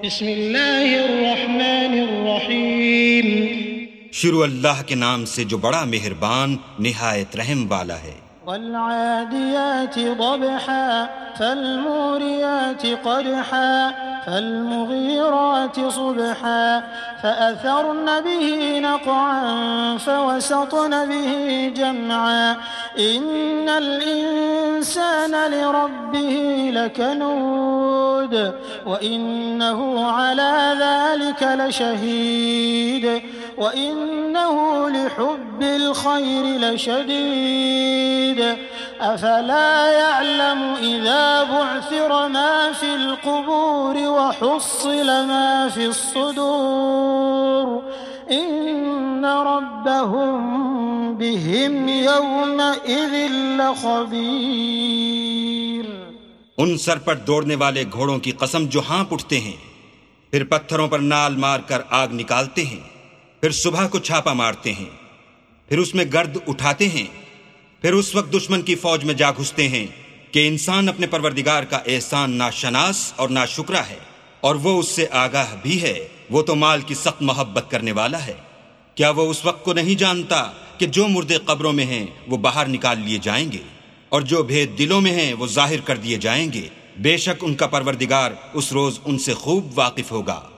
बिस्मिल्लाहिर्रहमानिर्रहीम। शुरू अल्लाह के नाम से जो बड़ा मेहरबान निहायत रहम वाला है। वल्आदियाति ज़बहा फल्मूरियाति क़दहा फल्मुग़ीराति सुबहा फ़अथरन बिही नक़अन फ़वसतन बिही जमअन इन्नल इंसान लिरब्बिही लकनूद वइन्नहु अला ज़ालिक लशहीद वइन्नहु लिहुब्बिल खैरि लशदीद अफला यअलमु इज़ा बुअसिर मा फिल क़ुबूर वहुस्सिल मा फिस सुदूर इन्न रब्बहुम बिहिम यौमइज़िन लख़बीर। उन सर पर दौड़ने वाले घोड़ों की कसम जो हाँप उठते हैं, फिर पत्थरों पर नाल मारकर आग निकालते हैं, फिर सुबह को छापा मारते हैं, फिर उसमें गर्द उठाते हैं, फिर उस वक्त दुश्मन की फौज में जा घुसते हैं कि इंसान अपने परवरदिगार का एहसान नाशनास और नाशुक्रा है और वो उससे आगाह भी है। वो तो माल की सख्त मोहब्बत करने वाला है। क्या वो उस वक्त को नहीं जानता कि जो मुर्दे कब्रों में हैं वो बाहर निकाल लिए जाएंगे और जो भेद दिलों में हैं वो जाहिर कर दिए जाएंगे। बेशक उनका परवरदिगार उस रोज उनसे खूब वाकिफ होगा।